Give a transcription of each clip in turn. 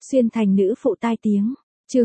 Xuyên thành nữ phụ tai tiếng.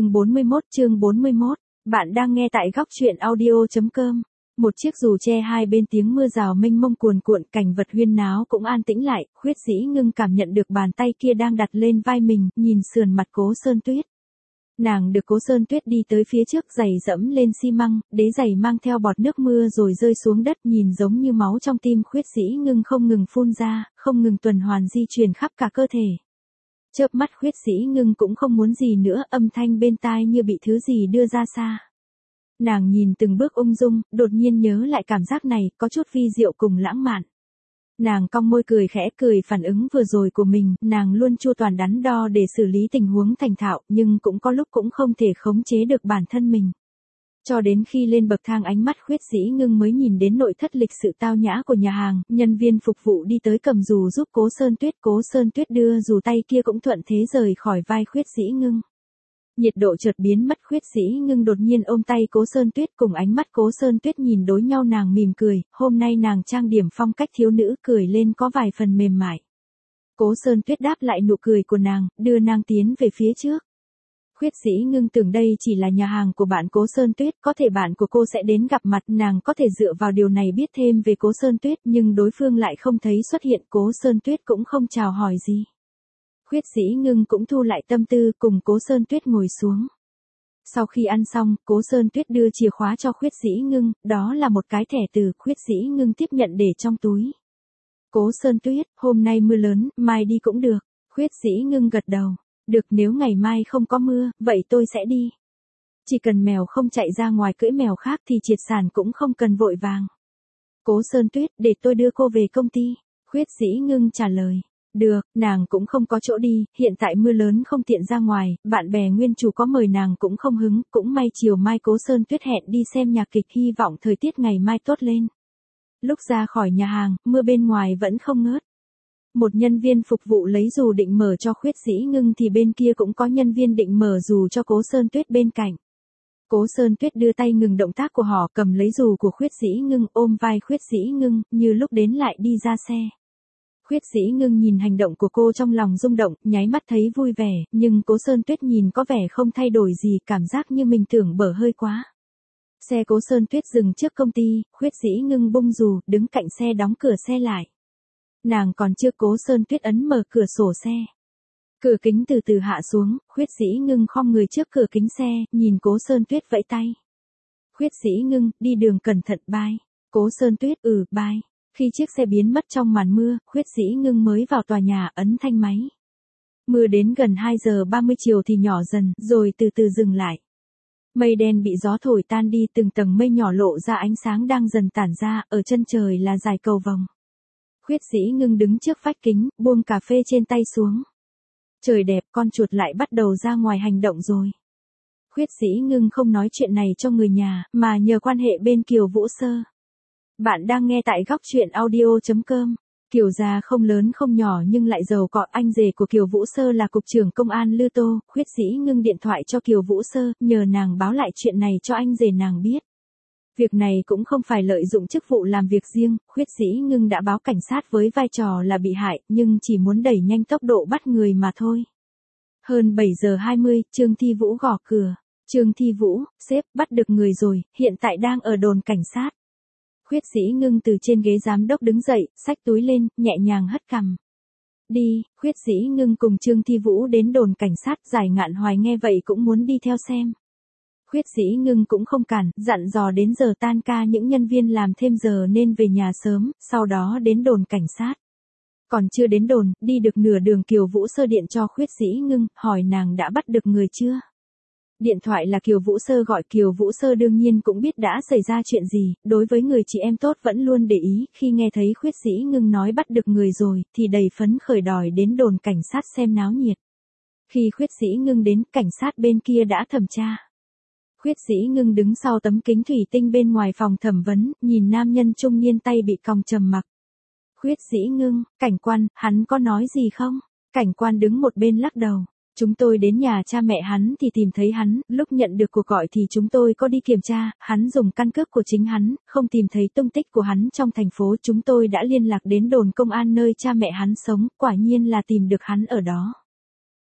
Chương 41, bạn đang nghe tại góc truyện audio.com. Một chiếc dù che hai bên tiếng mưa rào mênh mông cuồn cuộn, cảnh vật huyên náo cũng an tĩnh lại, Khuyết Dĩ Ngưng cảm nhận được bàn tay kia đang đặt lên vai mình, nhìn sườn mặt Cố Sơn Tuyết. Nàng được Cố Sơn Tuyết đi tới phía trước, giày dẫm lên xi măng, đế giày mang theo bọt nước mưa rồi rơi xuống đất, nhìn giống như máu trong tim Khuyết Dĩ Ngưng không ngừng phun ra, không ngừng tuần hoàn di chuyển khắp cả cơ thể. Chớp mắt Khuyết Dĩ Ngưng cũng không muốn gì nữa, âm thanh bên tai như bị thứ gì đưa ra xa. Nàng nhìn từng bước ung dung, đột nhiên nhớ lại cảm giác này, có chút vi diệu cùng lãng mạn. Nàng cong môi cười khẽ, cười phản ứng vừa rồi của mình, nàng luôn chu toàn đắn đo để xử lý tình huống thành thạo, nhưng cũng có lúc cũng không thể khống chế được bản thân mình. Cho đến khi lên bậc thang, ánh mắt Khuyết Dĩ Ngưng mới nhìn đến nội thất lịch sự tao nhã của nhà hàng, nhân viên phục vụ đi tới cầm dù giúp Cố Sơn Tuyết đưa dù, tay kia cũng thuận thế rời khỏi vai Khuyết Dĩ Ngưng. Nhiệt độ chợt biến mất, Khuyết Dĩ Ngưng đột nhiên ôm tay Cố Sơn Tuyết, cùng ánh mắt Cố Sơn Tuyết nhìn đối nhau, nàng mỉm cười, hôm nay nàng trang điểm phong cách thiếu nữ, cười lên có vài phần mềm mại. Cố Sơn Tuyết đáp lại nụ cười của nàng, đưa nàng tiến về phía trước. Khuyết Dĩ Ngưng tưởng đây chỉ là nhà hàng của bạn Cố Sơn Tuyết, có thể bạn của cô sẽ đến gặp mặt, nàng có thể dựa vào điều này biết thêm về Cố Sơn Tuyết, nhưng đối phương lại không thấy xuất hiện, Cố Sơn Tuyết cũng không chào hỏi gì. Khuyết Dĩ Ngưng cũng thu lại tâm tư, cùng Cố Sơn Tuyết ngồi xuống. Sau khi ăn xong, Cố Sơn Tuyết đưa chìa khóa cho Khuyết Dĩ Ngưng, đó là một cái thẻ từ, Khuyết Dĩ Ngưng tiếp nhận để trong túi. Cố Sơn Tuyết, hôm nay mưa lớn, mai đi cũng được. Khuyết Dĩ Ngưng gật đầu. Được, nếu ngày mai không có mưa, vậy tôi sẽ đi. Chỉ cần mèo không chạy ra ngoài cưỡi mèo khác thì triệt sản cũng không cần vội vàng. Cố Sơn Tuyết, để tôi đưa cô về công ty. Khuyết Dĩ Ngưng trả lời. Được, nàng cũng không có chỗ đi, hiện tại mưa lớn không tiện ra ngoài, bạn bè nguyên chủ có mời nàng cũng không hứng, cũng may chiều mai Cố Sơn Tuyết hẹn đi xem nhạc kịch, hy vọng thời tiết ngày mai tốt lên. Lúc ra khỏi nhà hàng, mưa bên ngoài vẫn không ngớt. Một nhân viên phục vụ lấy dù định mở cho Khuyết Dĩ Ngưng thì bên kia cũng có nhân viên định mở dù cho Cố Sơn Tuyết bên cạnh. Cố Sơn Tuyết đưa tay ngừng động tác của họ, cầm lấy dù của Khuyết Dĩ Ngưng, ôm vai Khuyết Dĩ Ngưng, như lúc đến lại đi ra xe. Khuyết Dĩ Ngưng nhìn hành động của cô trong lòng rung động, nháy mắt thấy vui vẻ, nhưng Cố Sơn Tuyết nhìn có vẻ không thay đổi gì, cảm giác như mình tưởng bở hơi quá. Xe Cố Sơn Tuyết dừng trước công ty, Khuyết Dĩ Ngưng bung dù, đứng cạnh xe đóng cửa xe lại. Nàng còn chưa Cố Sơn Tuyết ấn mở cửa sổ xe. Cửa kính từ từ hạ xuống, Khuyết Dĩ Ngưng khom người trước cửa kính xe, nhìn Cố Sơn Tuyết vẫy tay. Khuyết Dĩ Ngưng, đi đường cẩn thận, bye. Cố Sơn Tuyết, bye. Khi chiếc xe biến mất trong màn mưa, Khuyết Dĩ Ngưng mới vào tòa nhà, ấn thanh máy. Mưa đến gần 2 giờ 30 chiều thì nhỏ dần, rồi từ từ dừng lại. Mây đen bị gió thổi tan đi, từng tầng mây nhỏ lộ ra ánh sáng đang dần tản ra, ở chân trời là dải cầu vồng. Khuyết Dĩ Ngưng đứng trước vách kính, buông cà phê trên tay xuống. Trời đẹp, con chuột lại bắt đầu ra ngoài hành động rồi. Khuyết Dĩ Ngưng không nói chuyện này cho người nhà, mà nhờ quan hệ bên Kiều Vũ Sơ. Bạn đang nghe tại góc truyện audio.com. Kiều gia không lớn không nhỏ nhưng lại giàu có, anh rể của Kiều Vũ Sơ là cục trưởng công an Lư Tô. Khuyết Dĩ Ngưng điện thoại cho Kiều Vũ Sơ, nhờ nàng báo lại chuyện này cho anh rể nàng biết. Việc này cũng không phải lợi dụng chức vụ làm việc riêng, Khuyết Dĩ Ngưng đã báo cảnh sát với vai trò là bị hại, nhưng chỉ muốn đẩy nhanh tốc độ bắt người mà thôi. Hơn 7 giờ 20, Trương Thi Vũ gõ cửa. Trương Thi Vũ, sếp, bắt được người rồi, hiện tại đang ở đồn cảnh sát. Khuyết Dĩ Ngưng từ trên ghế giám đốc đứng dậy, xách túi lên, nhẹ nhàng hất cằm. Đi, Khuyết Dĩ Ngưng cùng Trương Thi Vũ đến đồn cảnh sát, Giải Ngạn Hoài nghe vậy cũng muốn đi theo xem. Khuyết Dĩ Ngưng cũng không cản, dặn dò đến giờ tan ca những nhân viên làm thêm giờ nên về nhà sớm, sau đó đến đồn cảnh sát. Còn chưa đến đồn, đi được nửa đường Kiều Vũ Sơ điện cho Khuyết Dĩ Ngưng, hỏi nàng đã bắt được người chưa. Điện thoại là Kiều Vũ Sơ gọi, Kiều Vũ Sơ đương nhiên cũng biết đã xảy ra chuyện gì, đối với người chị em tốt vẫn luôn để ý, khi nghe thấy Khuyết Dĩ Ngưng nói bắt được người rồi, thì đầy phấn khởi đòi đến đồn cảnh sát xem náo nhiệt. Khi Khuyết Dĩ Ngưng đến, cảnh sát bên kia đã thẩm tra. Khuyết Dĩ Ngưng đứng sau tấm kính thủy tinh bên ngoài phòng thẩm vấn, nhìn nam nhân trung niên tay bị còng trầm mặc. Khuyết Dĩ Ngưng, cảnh quan, hắn có nói gì không? Cảnh quan đứng một bên lắc đầu. Chúng tôi đến nhà cha mẹ hắn thì tìm thấy hắn, lúc nhận được cuộc gọi thì chúng tôi có đi kiểm tra, hắn dùng căn cước của chính hắn, không tìm thấy tung tích của hắn trong thành phố, chúng tôi đã liên lạc đến đồn công an nơi cha mẹ hắn sống, quả nhiên là tìm được hắn ở đó.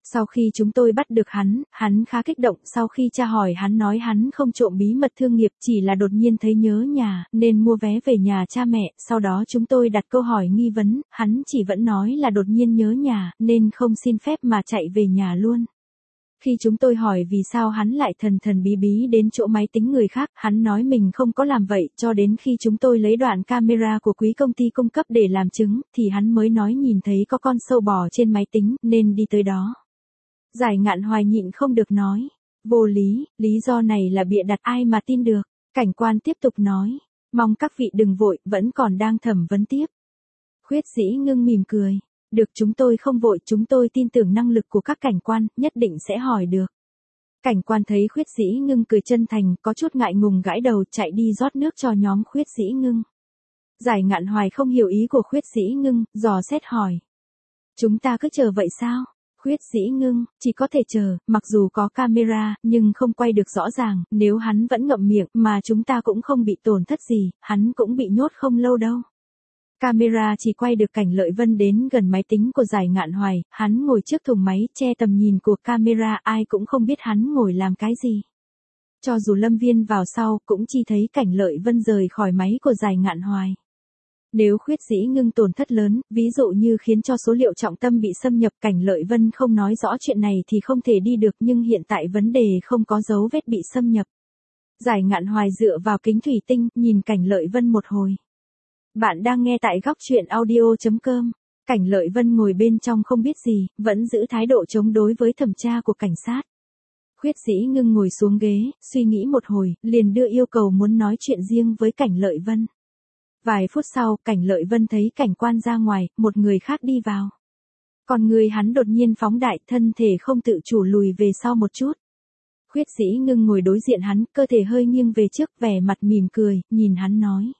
Sau khi chúng tôi bắt được hắn khá kích động, sau khi tra hỏi hắn nói hắn không trộm bí mật thương nghiệp, chỉ là đột nhiên thấy nhớ nhà, nên mua vé về nhà cha mẹ, sau đó chúng tôi đặt câu hỏi nghi vấn, hắn chỉ vẫn nói là đột nhiên nhớ nhà, nên không xin phép mà chạy về nhà luôn. Khi chúng tôi hỏi vì sao hắn lại thần thần bí bí đến chỗ máy tính người khác, hắn nói mình không có làm vậy, cho đến khi chúng tôi lấy đoạn camera của quý công ty cung cấp để làm chứng, thì hắn mới nói nhìn thấy có con sâu bò trên máy tính, nên đi tới đó. Giải Ngạn Hoài nhịn không được nói. Vô lý, lý do này là bịa đặt ai mà tin được. Cảnh quan tiếp tục nói. Mong các vị đừng vội, vẫn còn đang thẩm vấn tiếp. Khuyết Dĩ Ngưng mỉm cười. Được, chúng tôi không vội, chúng tôi tin tưởng năng lực của các cảnh quan, nhất định sẽ hỏi được. Cảnh quan thấy Khuyết Dĩ Ngưng cười chân thành, có chút ngại ngùng gãi đầu chạy đi rót nước cho nhóm Khuyết Dĩ Ngưng. Giải Ngạn Hoài không hiểu ý của Khuyết Dĩ Ngưng, dò xét hỏi. Chúng ta cứ chờ vậy sao? Khuyết Dĩ Ngưng, chỉ có thể chờ, mặc dù có camera, nhưng không quay được rõ ràng, nếu hắn vẫn ngậm miệng, mà chúng ta cũng không bị tổn thất gì, hắn cũng bị nhốt không lâu đâu. Camera chỉ quay được cảnh Lợi Vân đến gần máy tính của Giải Ngạn Hoài, hắn ngồi trước thùng máy, che tầm nhìn của camera, ai cũng không biết hắn ngồi làm cái gì. Cho dù Lâm Viên vào sau, cũng chỉ thấy cảnh Lợi Vân rời khỏi máy của Giải Ngạn Hoài. Nếu Khuyết Dĩ Ngưng tổn thất lớn, ví dụ như khiến cho số liệu trọng tâm bị xâm nhập, cảnh Lợi Vân không nói rõ chuyện này thì không thể đi được, nhưng hiện tại vấn đề không có dấu vết bị xâm nhập. Giải Ngạn Hoài dựa vào kính thủy tinh, nhìn cảnh Lợi Vân một hồi. Bạn đang nghe tại góc truyện audio.com. Cảnh Lợi Vân ngồi bên trong không biết gì, vẫn giữ thái độ chống đối với thẩm tra của cảnh sát. Khuyết Dĩ Ngưng ngồi xuống ghế, suy nghĩ một hồi, liền đưa yêu cầu muốn nói chuyện riêng với cảnh Lợi Vân. Vài phút sau, cảnh Lợi Vân thấy cảnh quan ra ngoài, một người khác đi vào. Còn người hắn đột nhiên phóng đại, thân thể không tự chủ lùi về sau một chút. Khuyết Dĩ Ngưng ngồi đối diện hắn, cơ thể hơi nghiêng về trước, vẻ mặt mỉm cười, nhìn hắn nói.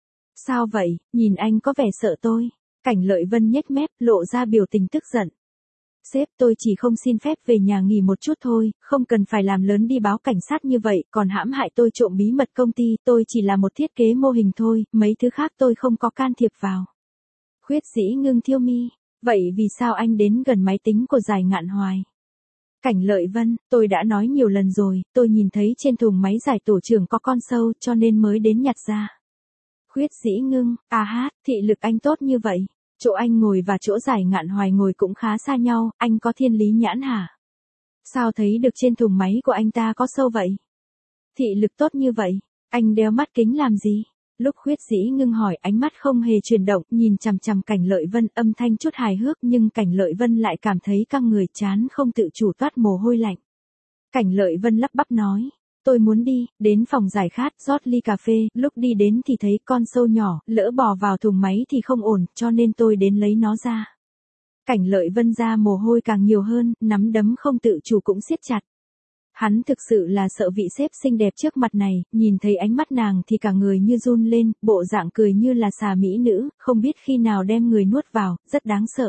Sao vậy, nhìn anh có vẻ sợ tôi. Cảnh Lợi Vân nhếch mép, lộ ra biểu tình tức giận. Sếp, tôi chỉ không xin phép về nhà nghỉ một chút thôi, không cần phải làm lớn đi báo cảnh sát như vậy, còn hãm hại tôi trộm bí mật công ty, tôi chỉ là một thiết kế mô hình thôi, mấy thứ khác tôi không có can thiệp vào. Khuyết Dĩ Ngưng thiêu mi, vậy vì sao anh đến gần máy tính của Giải Ngạn Hoài? Cảnh Lợi Vân, tôi đã nói nhiều lần rồi, tôi nhìn thấy trên thùng máy giải tổ trưởng có con sâu, cho nên mới đến nhặt ra. Khuyết Dĩ Ngưng, thị lực anh tốt như vậy. Chỗ anh ngồi và chỗ Giải Ngạn Hoài ngồi cũng khá xa nhau, anh có thiên lý nhãn hả? Sao thấy được trên thùng máy của anh ta có sâu vậy? Thị lực tốt như vậy, anh đeo mắt kính làm gì? Lúc Khuyết Dĩ Ngưng hỏi, ánh mắt không hề chuyển động, nhìn chằm chằm cảnh Lợi Vân, âm thanh chút hài hước, nhưng cảnh Lợi Vân lại cảm thấy căng người, chán không tự chủ toát mồ hôi lạnh. Cảnh Lợi Vân lắp bắp nói. Tôi muốn đi, đến phòng giải khát, rót ly cà phê, lúc đi đến thì thấy con sâu nhỏ, lỡ bò vào thùng máy thì không ổn, cho nên tôi đến lấy nó ra. Cảnh Lợi Vân ra mồ hôi càng nhiều hơn, nắm đấm không tự chủ cũng siết chặt. Hắn thực sự là sợ vị sếp xinh đẹp trước mặt này, nhìn thấy ánh mắt nàng thì cả người như run lên, bộ dạng cười như là xà mỹ nữ, không biết khi nào đem người nuốt vào, rất đáng sợ.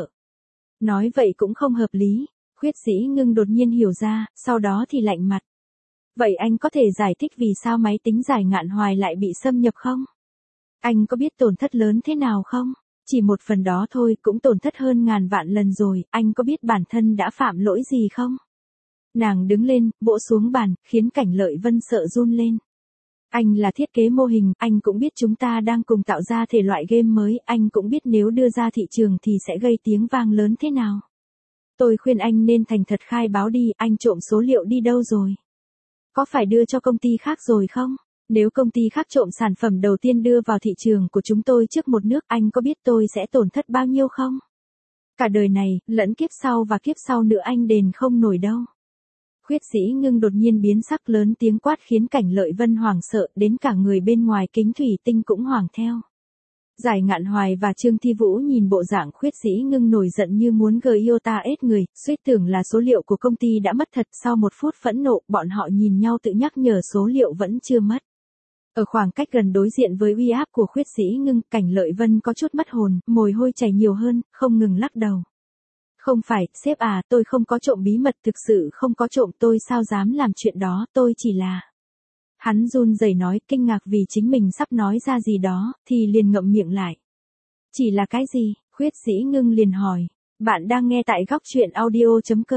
Nói vậy cũng không hợp lý, Khuyết Dĩ Ngưng đột nhiên hiểu ra, sau đó thì lạnh mặt. Vậy anh có thể giải thích vì sao máy tính Giải Ngạn Hoài lại bị xâm nhập không? Anh có biết tổn thất lớn thế nào không? Chỉ một phần đó thôi cũng tổn thất hơn ngàn vạn lần rồi, anh có biết bản thân đã phạm lỗi gì không? Nàng đứng lên, vỗ xuống bàn, khiến cảnh Lợi Vân sợ run lên. Anh là thiết kế mô hình, anh cũng biết chúng ta đang cùng tạo ra thể loại game mới, anh cũng biết nếu đưa ra thị trường thì sẽ gây tiếng vang lớn thế nào. Tôi khuyên anh nên thành thật khai báo đi, anh trộm số liệu đi đâu rồi? Có phải đưa cho công ty khác rồi không? Nếu công ty khác trộm sản phẩm đầu tiên đưa vào thị trường của chúng tôi trước một nước, anh có biết tôi sẽ tổn thất bao nhiêu không? Cả đời này, lẫn kiếp sau và kiếp sau nữa anh đền không nổi đâu. Khuyết Dĩ Ngưng đột nhiên biến sắc, lớn tiếng quát khiến cảnh Lợi Vân hoảng sợ, đến cả người bên ngoài kính thủy tinh cũng hoảng theo. Giải Ngạn Hoài và Trương Thi Vũ nhìn bộ dạng Khuyết Dĩ Ngưng nổi giận như muốn iota ết người, suýt tưởng là số liệu của công ty đã mất thật. Sau một phút phẫn nộ, bọn họ nhìn nhau tự nhắc nhở số liệu vẫn chưa mất. Ở khoảng cách gần đối diện với uy áp của Khuyết Dĩ Ngưng, cảnh Lợi Vân có chút mất hồn, mồ hôi chảy nhiều hơn, không ngừng lắc đầu. Không phải, sếp à, tôi không có trộm bí mật, thực sự không có trộm, tôi sao dám làm chuyện đó, tôi chỉ là... Hắn run rẩy nói, kinh ngạc vì chính mình sắp nói ra gì đó, thì liền ngậm miệng lại. Chỉ là cái gì? Khuyết Dĩ Ngưng liền hỏi. Bạn đang nghe tại góc truyện audio.com.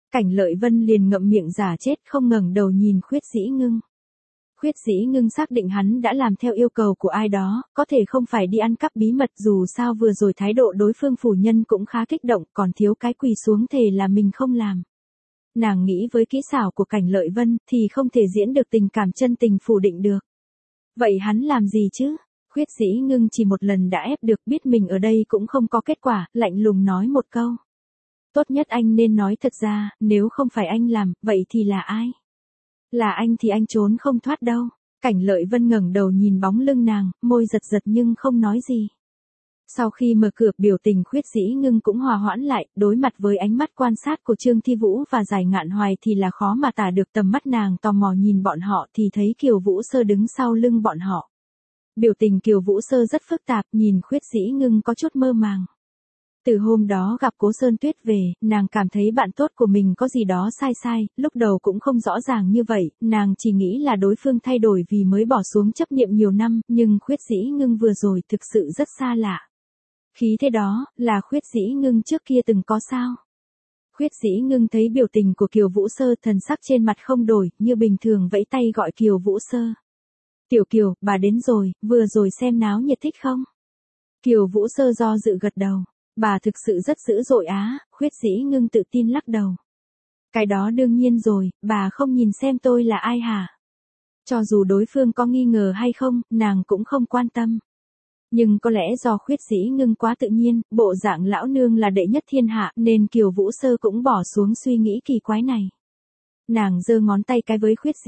Cảnh Lợi Vân liền ngậm miệng giả chết không ngẩng đầu nhìn Khuyết Dĩ Ngưng. Khuyết Dĩ Ngưng xác định hắn đã làm theo yêu cầu của ai đó, có thể không phải đi ăn cắp bí mật, dù sao vừa rồi thái độ đối phương phủ nhân cũng khá kích động, còn thiếu cái quỳ xuống thề là mình không làm. Nàng nghĩ với kỹ xảo của Cảnh Lợi Vân thì không thể diễn được tình cảm chân tình phủ định được. Vậy hắn làm gì chứ? Khuyết Dĩ Ngưng chỉ một lần đã ép được, biết mình ở đây cũng không có kết quả, lạnh lùng nói một câu. Tốt nhất anh nên nói thật ra, nếu không phải anh làm, vậy thì là ai? Là anh thì anh trốn không thoát đâu. Cảnh Lợi Vân ngẩng đầu nhìn bóng lưng nàng, môi giật giật nhưng không nói gì. Sau khi mở cửa, biểu tình Khuyết Dĩ Ngưng cũng hòa hoãn lại, đối mặt với ánh mắt quan sát của Trương Thi Vũ và Giải Ngạn Hoài thì là khó mà tả được. Tầm mắt nàng tò mò nhìn bọn họ thì thấy Kiều Vũ Sơ đứng sau lưng bọn họ. Biểu tình Kiều Vũ Sơ rất phức tạp, nhìn Khuyết Dĩ Ngưng có chút mơ màng. Từ hôm đó gặp Cố Sơn Tuyết về, nàng cảm thấy bạn tốt của mình có gì đó sai sai, lúc đầu cũng không rõ ràng như vậy, nàng chỉ nghĩ là đối phương thay đổi vì mới bỏ xuống chấp niệm nhiều năm, nhưng Khuyết Dĩ Ngưng vừa rồi thực sự rất xa lạ. Khí thế đó, là Khuyết Dĩ Ngưng trước kia từng có sao? Khuyết Dĩ Ngưng thấy biểu tình của Kiều Vũ Sơ, thần sắc trên mặt không đổi, như bình thường vẫy tay gọi Kiều Vũ Sơ. Tiểu Kiều, bà đến rồi, vừa rồi xem náo nhiệt thích không? Kiều Vũ Sơ do dự gật đầu. Bà thực sự rất dữ dội á. Khuyết Dĩ Ngưng tự tin lắc đầu. Cái đó đương nhiên rồi, bà không nhìn xem tôi là ai hả? Cho dù đối phương có nghi ngờ hay không, nàng cũng không quan tâm. Nhưng có lẽ do Khuyết Dĩ Ngưng quá tự nhiên, bộ dạng lão nương là đệ nhất thiên hạ, nên Kiều Vũ Sơ cũng bỏ xuống suy nghĩ kỳ quái này. Nàng giơ ngón tay cái với Khuyết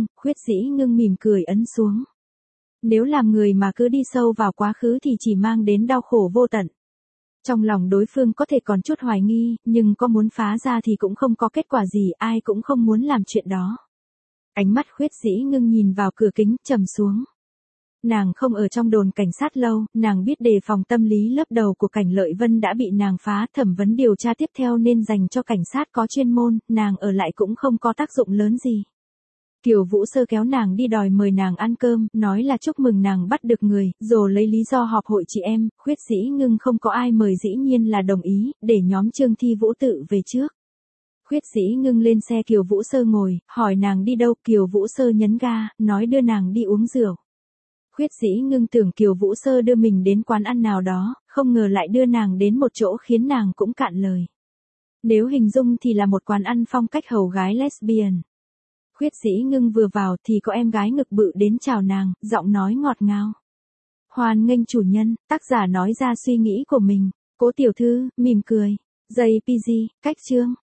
Dĩ Ngưng mỉm cười ấn xuống. Nếu làm người mà cứ đi sâu vào quá khứ thì chỉ mang đến đau khổ vô tận. Trong lòng đối phương có thể còn chút hoài nghi, nhưng có muốn phá ra thì cũng không có kết quả gì, ai cũng không muốn làm chuyện đó. Ánh mắt Khuyết Dĩ Ngưng nhìn vào cửa kính, trầm xuống. Nàng không ở trong đồn cảnh sát lâu, nàng biết đề phòng tâm lý lớp đầu của Cảnh Lợi Vân đã bị nàng phá, thẩm vấn điều tra tiếp theo nên dành cho cảnh sát có chuyên môn, nàng ở lại cũng không có tác dụng lớn gì. Kiều Vũ Sơ kéo nàng đi đòi mời nàng ăn cơm, nói là chúc mừng nàng bắt được người, rồi lấy lý do họp hội chị em. Khuyết Dĩ Ngưng không có ai mời dĩ nhiên là đồng ý, để nhóm Trương Thi Vũ tự về trước. Khuyết Dĩ Ngưng lên xe Kiều Vũ Sơ ngồi, hỏi nàng đi đâu, Kiều Vũ Sơ nhấn ga, nói đưa nàng đi uống rượu. Khuyết Dĩ Ngưng tưởng Kiều Vũ Sơ đưa mình đến quán ăn nào đó, không ngờ lại đưa nàng đến một chỗ khiến nàng cũng cạn lời. Nếu hình dung thì là một quán ăn phong cách hầu gái lesbian. Khuyết Dĩ Ngưng vừa vào thì có em gái ngực bự đến chào nàng, giọng nói ngọt ngào. Hoan nghênh chủ nhân, tác giả nói ra suy nghĩ của mình. Cố tiểu thư, mỉm cười. JPG, cách chương.